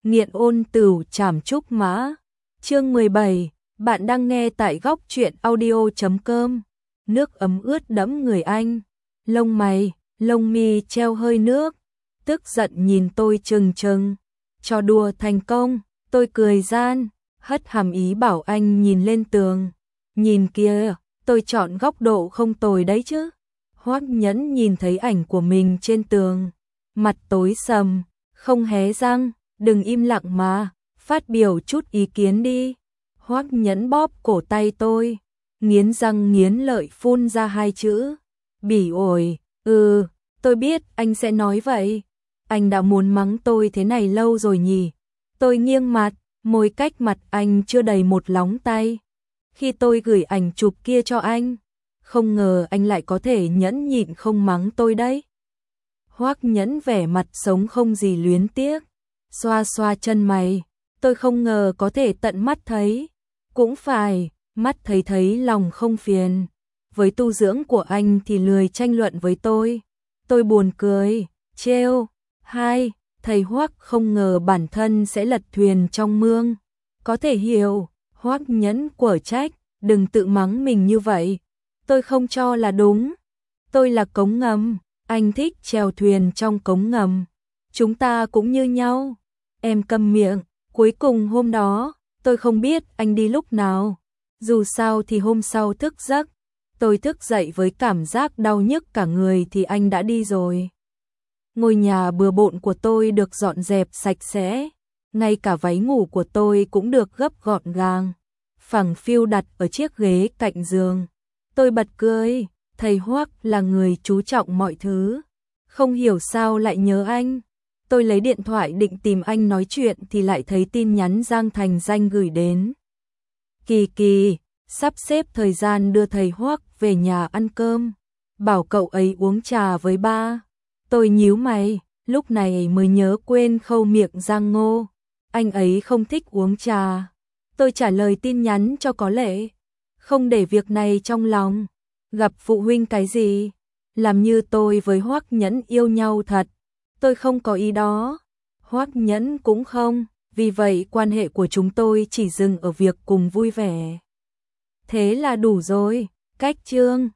Nghiện ôn tửu trảm trúc mã. Chương 17, bạn đang nghe tại góc truyện audio.com. Nước ấm ướt đẫm người anh, lông mày, lông mi treo hơi nước, tức giận nhìn tôi trừng trừng. Trò đùa thành công, tôi cười gian, hất hàm ý bảo anh nhìn lên tường. Nhìn kìa, tôi chọn góc độ không tồi đấy chứ. Hoắc Nhẫn nhìn thấy ảnh của mình trên tường, mặt tối sầm, không hé răng. Đừng im lặng mà, phát biểu chút ý kiến đi. Hoắc Nhẫn bóp cổ tay tôi, nghiến răng nghiến lợi phun ra hai chữ. Bỉ ổi. Tôi biết anh sẽ nói vậy. Anh đã muốn mắng tôi thế này lâu rồi nhỉ. Tôi nghiêng mặt, môi cách mặt anh chưa đầy một lóng tay. Khi tôi gửi ảnh chụp kia cho anh, không ngờ anh lại có thể nhẫn nhịn không mắng tôi đấy. Hoắc Nhẫn vẻ mặt sống không gì luyến tiếc, xoa xoa chân mày. Tôi không ngờ có thể tận mắt thấy. Cũng phải, mắt thấy thấy lòng không phiền. Với tu dưỡng của anh thì lười tranh luận với tôi. Tôi buồn cười, trêu. Hai, thầy Hoắc không ngờ bản thân sẽ lật thuyền trong mương. Có thể hiểu. Hoắc Nhẫn quở trách, đừng tự mắng mình như vậy. Tôi không cho là đúng. Tôi là cống ngầm, anh thích chèo thuyền trong cống ngầm. Chúng ta cũng như nhau. Em câm miệng. Cuối cùng hôm đó, tôi không biết anh đi lúc nào. Dù sao thì hôm sau thức giấc, tôi thức dậy với cảm giác đau nhức cả người thì anh đã đi rồi. Ngôi nhà bừa bộn của tôi được dọn dẹp sạch sẽ. Ngay cả váy ngủ của tôi cũng được gấp gọn gàng, phẳng phiu đặt ở chiếc ghế cạnh giường. Tôi bật cười, thầy Hoắc là người chú trọng mọi thứ. Không hiểu sao lại nhớ anh. Tôi lấy điện thoại định tìm anh nói chuyện thì lại thấy tin nhắn Giang Thành Danh gửi đến. Kỳ Kỳ, sắp xếp thời gian đưa thầy Hoắc về nhà ăn cơm, bảo cậu ấy uống trà với ba. Tôi nhíu mày, lúc này mới nhớ quên khâu miệng Giang Ngô. Anh ấy không thích uống trà. Tôi trả lời tin nhắn cho có lệ, không để việc này trong lòng. Gặp phụ huynh cái gì? Làm như tôi với Hoắc Nhẫn yêu nhau thật. Tôi không có ý đó. Hoắc Nhẫn cũng không, vì vậy quan hệ của chúng tôi chỉ dừng ở việc cùng vui vẻ. Thế là đủ rồi. Cách chương